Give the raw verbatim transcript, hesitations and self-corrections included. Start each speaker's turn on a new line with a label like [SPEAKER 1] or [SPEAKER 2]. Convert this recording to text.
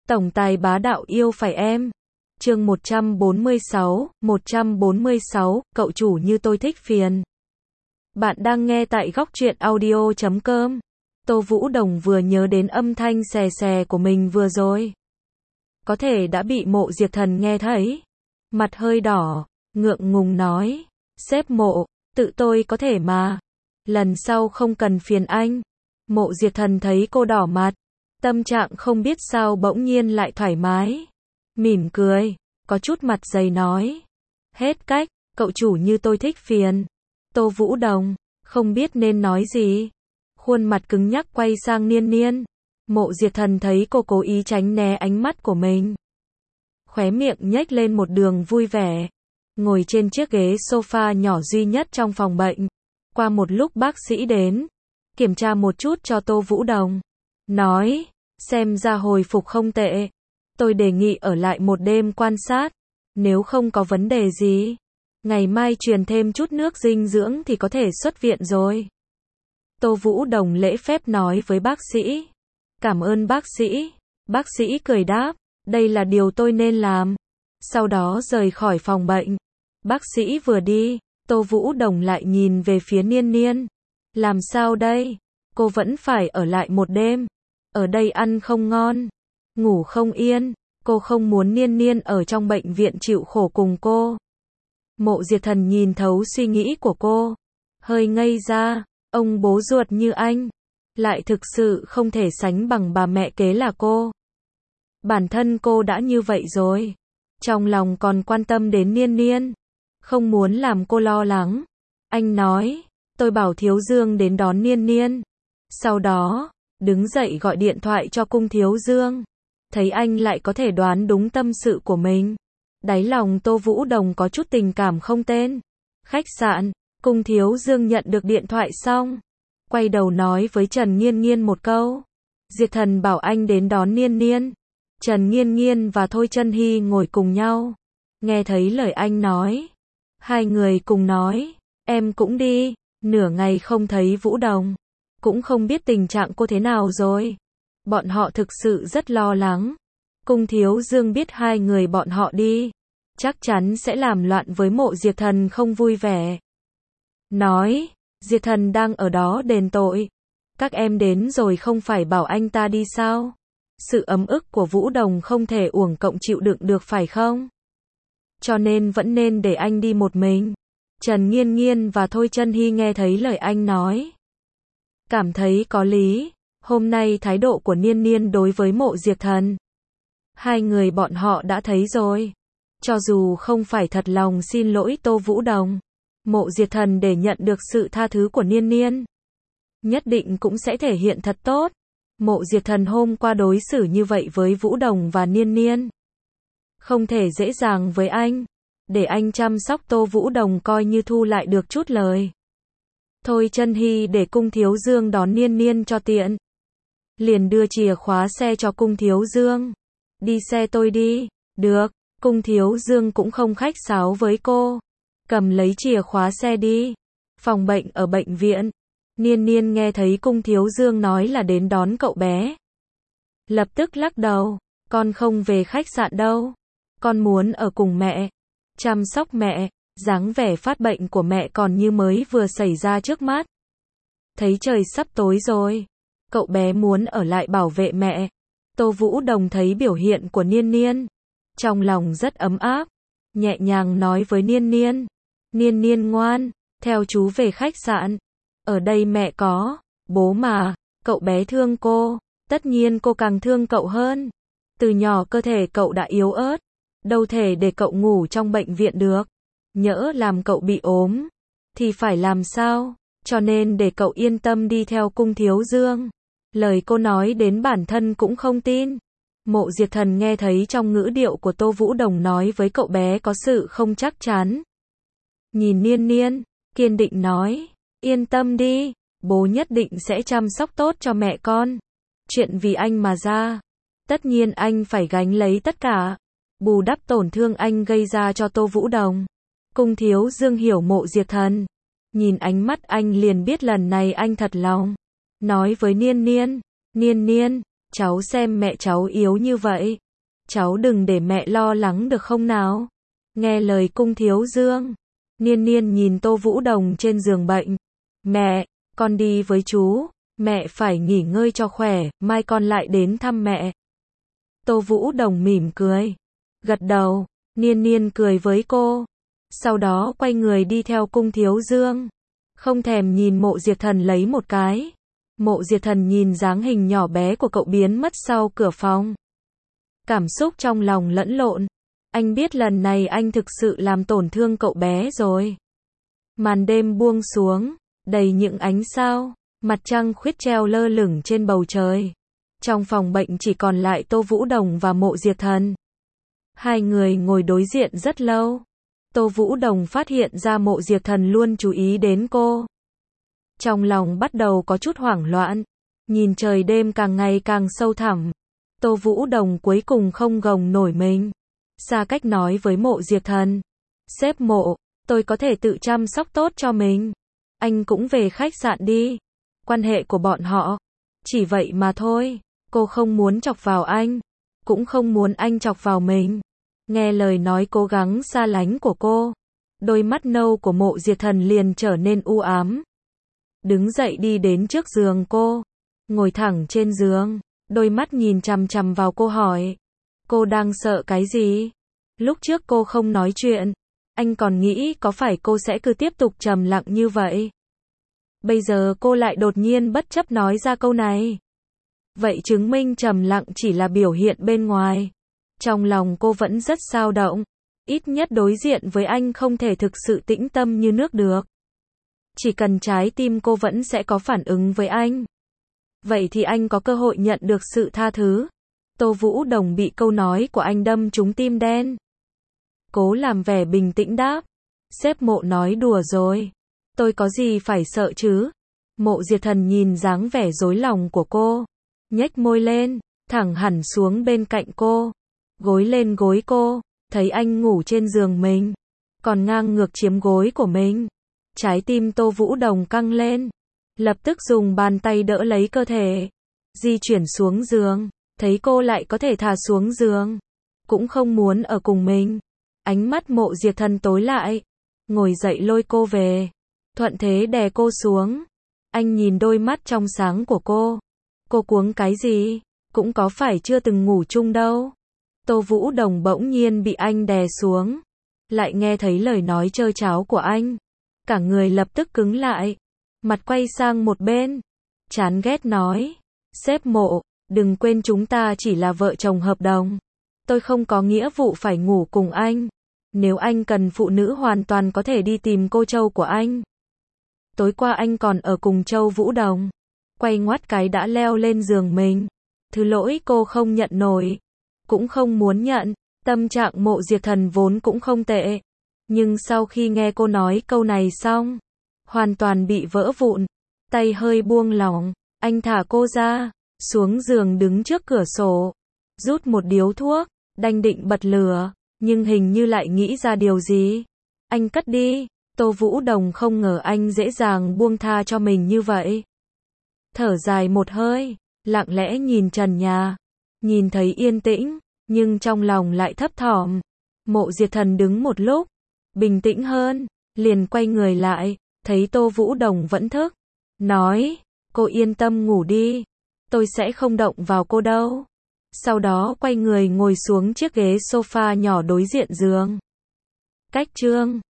[SPEAKER 1] Tổng tài bá đạo yêu phải em. Chương một trăm bốn mươi sáu, một trăm bốn mươi sáu, cậu chủ như tôi thích phiền. Bạn đang nghe tại góc truyện audio chấm com. Tô Vũ Đồng vừa nhớ đến âm thanh xè xè của mình vừa rồi. Có thể đã bị Mộ Diệp Thần nghe thấy. Mặt hơi đỏ, ngượng ngùng nói. Sếp Mộ, tự tôi có thể mà. Lần sau không cần phiền anh. Mộ Diệp Thần thấy cô đỏ mặt. Tâm trạng không biết sao bỗng nhiên lại thoải mái. Mỉm cười, có chút mặt dày nói. Hết cách, cậu chủ như tôi thích phiền. Tô Vũ Đồng, không biết nên nói gì. Khuôn mặt cứng nhắc quay sang Niên Niên. Mộ Diệp Thần thấy cô cố ý tránh né ánh mắt của mình. Khóe miệng nhếch lên một đường vui vẻ. Ngồi trên chiếc ghế sofa nhỏ duy nhất trong phòng bệnh. Qua một lúc bác sĩ đến. Kiểm tra một chút cho Tô Vũ Đồng. Nói, xem ra hồi phục không tệ. Tôi đề nghị ở lại một đêm quan sát. Nếu không có vấn đề gì, ngày mai truyền thêm chút nước dinh dưỡng thì có thể xuất viện rồi. Tô Vũ Đồng lễ phép nói với bác sĩ. Cảm ơn bác sĩ. Bác sĩ cười đáp, đây là điều tôi nên làm. Sau đó rời khỏi phòng bệnh. Bác sĩ vừa đi, Tô Vũ Đồng lại nhìn về phía Niên Niên. Làm sao đây? Cô vẫn phải ở lại một đêm. Ở đây ăn không ngon, ngủ không yên. Cô không muốn Niên Niên ở trong bệnh viện chịu khổ cùng cô. Mộ Diệp Thần nhìn thấu suy nghĩ của cô. Hơi ngây ra, ông bố ruột như anh. Lại thực sự không thể sánh bằng bà mẹ kế là cô. Bản thân cô đã như vậy rồi. Trong lòng còn quan tâm đến Niên Niên. Không muốn làm cô lo lắng. Anh nói, tôi bảo Thiếu Dương đến đón Niên Niên. Sau đó, đứng dậy gọi điện thoại cho cung Thiếu Dương. Thấy anh lại có thể đoán đúng tâm sự của mình. Đáy lòng Tô Vũ Đồng có chút tình cảm không tên. Khách sạn, cung Thiếu Dương nhận được điện thoại xong. Quay đầu nói với Trần Nghiên Nghiên một câu. Diệp Thần bảo anh đến đón Niên Niên. Trần Nghiên Nghiên và Thôi Chân Hy ngồi cùng nhau. Nghe thấy lời anh nói. Hai người cùng nói, em cũng đi. Nửa ngày không thấy Vũ Đồng. Cũng không biết tình trạng cô thế nào rồi. Bọn họ thực sự rất lo lắng. Cung Thiếu Dương biết hai người bọn họ đi, chắc chắn sẽ làm loạn với Mộ Diệp Thần không vui vẻ. Nói, Diệp Thần đang ở đó đền tội. Các em đến rồi không phải bảo anh ta đi sao? Sự ấm ức của Vũ Đồng không thể uổng cộng chịu đựng được phải không? Cho nên vẫn nên để anh đi một mình. Trần Nghiên Nghiên và Thôi Chân Hy nghe thấy lời anh nói. Cảm thấy có lý. Hôm nay thái độ của Niên Niên đối với Mộ Diệp Thần. Hai người bọn họ đã thấy rồi. Cho dù không phải thật lòng xin lỗi Tô Vũ Đồng, Mộ Diệp Thần để nhận được sự tha thứ của Niên Niên, nhất định cũng sẽ thể hiện thật tốt. Mộ Diệp Thần hôm qua đối xử như vậy với Vũ Đồng và Niên Niên. Không thể dễ dàng với anh. Để anh chăm sóc Tô Vũ Đồng coi như thu lại được chút lời. Thôi Chân Hy để cung Thiếu Dương đón Niên Niên cho tiện. Liền đưa chìa khóa xe cho cung Thiếu Dương. Đi xe tôi đi. Được, cung Thiếu Dương cũng không khách sáo với cô. Cầm lấy chìa khóa xe đi. Phòng bệnh ở bệnh viện. Niên Niên nghe thấy cung Thiếu Dương nói là đến đón cậu bé. Lập tức lắc đầu. Con không về khách sạn đâu. Con muốn ở cùng mẹ. Chăm sóc mẹ. Dáng vẻ phát bệnh của mẹ còn như mới vừa xảy ra trước mắt. Thấy trời sắp tối rồi. Cậu bé muốn ở lại bảo vệ mẹ. Tô Vũ Đồng thấy biểu hiện của Niên Niên. Trong lòng rất ấm áp. Nhẹ nhàng nói với Niên Niên. Niên Niên ngoan, theo chú về khách sạn. Ở đây mẹ có, bố mà. Cậu bé thương cô. Tất nhiên cô càng thương cậu hơn. Từ nhỏ cơ thể cậu đã yếu ớt. Đâu thể để cậu ngủ trong bệnh viện được. Nhỡ làm cậu bị ốm thì phải làm sao? Cho nên để cậu yên tâm đi theo cung Thiếu Dương. Lời cô nói đến bản thân cũng không tin. Mộ Diệp Thần nghe thấy trong ngữ điệu của Tô Vũ Đồng nói với cậu bé có sự không chắc chắn. Nhìn Niên Niên, kiên định nói, yên tâm đi, bố nhất định sẽ chăm sóc tốt cho mẹ con. Chuyện vì anh mà ra, tất nhiên anh phải gánh lấy tất cả, bù đắp tổn thương anh gây ra cho Tô Vũ Đồng. Cung Thiếu Dương hiểu Mộ Diệp Thần. Nhìn ánh mắt anh liền biết lần này anh thật lòng. Nói với Niên Niên, Niên Niên, cháu xem mẹ cháu yếu như vậy. Cháu đừng để mẹ lo lắng được không nào? Nghe lời Cung Thiếu Dương, Niên Niên nhìn Tô Vũ Đồng trên giường bệnh. Mẹ, con đi với chú, mẹ phải nghỉ ngơi cho khỏe, mai con lại đến thăm mẹ. Tô Vũ Đồng mỉm cười, gật đầu, Niên Niên cười với cô. Sau đó quay người đi theo Cung Thiếu Dương, không thèm nhìn Mộ Diệp Thần lấy một cái. Mộ Diệp Thần nhìn dáng hình nhỏ bé của cậu biến mất sau cửa phòng. Cảm xúc trong lòng lẫn lộn. Anh biết lần này anh thực sự làm tổn thương cậu bé rồi. Màn đêm buông xuống, đầy những ánh sao, mặt trăng khuyết treo lơ lửng trên bầu trời. Trong phòng bệnh chỉ còn lại Tô Vũ Đồng và Mộ Diệp Thần. Hai người ngồi đối diện rất lâu. Tô Vũ Đồng phát hiện ra Mộ Diệp Thần luôn chú ý đến cô. Trong lòng bắt đầu có chút hoảng loạn. Nhìn trời đêm càng ngày càng sâu thẳm. Tô Vũ Đồng cuối cùng không gồng nổi mình. Xa cách nói với Mộ Diệp Thần. Sếp Mộ, tôi có thể tự chăm sóc tốt cho mình. Anh cũng về khách sạn đi. Quan hệ của bọn họ. Chỉ vậy mà thôi. Cô không muốn chọc vào anh. Cũng không muốn anh chọc vào mình. Nghe lời nói cố gắng xa lánh của cô. Đôi mắt nâu của Mộ Diệp Thần liền trở nên u ám. Đứng dậy đi đến trước giường cô. Ngồi thẳng trên giường. Đôi mắt nhìn chằm chằm vào cô hỏi. Cô đang sợ cái gì? Lúc trước cô không nói chuyện. Anh còn nghĩ có phải cô sẽ cứ tiếp tục trầm lặng như vậy. Bây giờ cô lại đột nhiên bất chấp nói ra câu này. Vậy chứng minh trầm lặng chỉ là biểu hiện bên ngoài. Trong lòng cô vẫn rất dao động. Ít nhất đối diện với anh không thể thực sự tĩnh tâm như nước được. Chỉ cần trái tim cô vẫn sẽ có phản ứng với anh. Vậy thì anh có cơ hội nhận được sự tha thứ. Tô Vũ Đồng bị câu nói của anh đâm trúng tim đen. Cố làm vẻ bình tĩnh đáp. Sếp Mộ nói đùa rồi. Tôi có gì phải sợ chứ? Mộ Diệp Thần nhìn dáng vẻ rối lòng của cô. Nhếch môi lên, thẳng hẳn xuống bên cạnh cô. Gối lên gối cô, thấy anh ngủ trên giường mình. Còn ngang ngược chiếm gối của mình. Trái tim Tô Vũ Đồng căng lên. Lập tức dùng bàn tay đỡ lấy cơ thể. Di chuyển xuống giường. Thấy cô lại có thể thả xuống giường. Cũng không muốn ở cùng mình. Ánh mắt Mộ Diệp Thần tối lại. Ngồi dậy lôi cô về. Thuận thế đè cô xuống. Anh nhìn đôi mắt trong sáng của cô. Cô cuống cái gì? Cũng có phải chưa từng ngủ chung đâu. Tô Vũ Đồng bỗng nhiên bị anh đè xuống. Lại nghe thấy lời nói trơ tráo của anh. Cả người lập tức cứng lại. Mặt quay sang một bên. Chán ghét nói. Sếp Mộ, đừng quên chúng ta chỉ là vợ chồng hợp đồng. Tôi không có nghĩa vụ phải ngủ cùng anh. Nếu anh cần phụ nữ hoàn toàn có thể đi tìm cô Châu của anh. Tối qua anh còn ở cùng Châu Vũ Đồng. Quay ngoắt cái đã leo lên giường mình. Thứ lỗi cô không nhận nổi. Cũng không muốn nhận. Tâm trạng Mộ Diệp Thần vốn cũng không tệ. Nhưng sau khi nghe cô nói câu này xong. Hoàn toàn bị vỡ vụn. Tay hơi buông lỏng. Anh thả cô ra. Xuống giường đứng trước cửa sổ. Rút một điếu thuốc. Đành định bật lửa. Nhưng hình như lại nghĩ ra điều gì. Anh cất đi. Tô Vũ Đồng không ngờ anh dễ dàng buông tha cho mình như vậy. Thở dài một hơi. Lặng lẽ nhìn trần nhà. Nhìn thấy yên tĩnh. Nhưng trong lòng lại thấp thỏm. Mộ Diệp Thần đứng một lúc. Bình tĩnh hơn. Liền quay người lại. Thấy Tô Vũ Đồng vẫn thức. Nói. Cô yên tâm ngủ đi. Tôi sẽ không động vào cô đâu. Sau đó quay người ngồi xuống chiếc ghế sofa nhỏ đối diện giường. Cách chương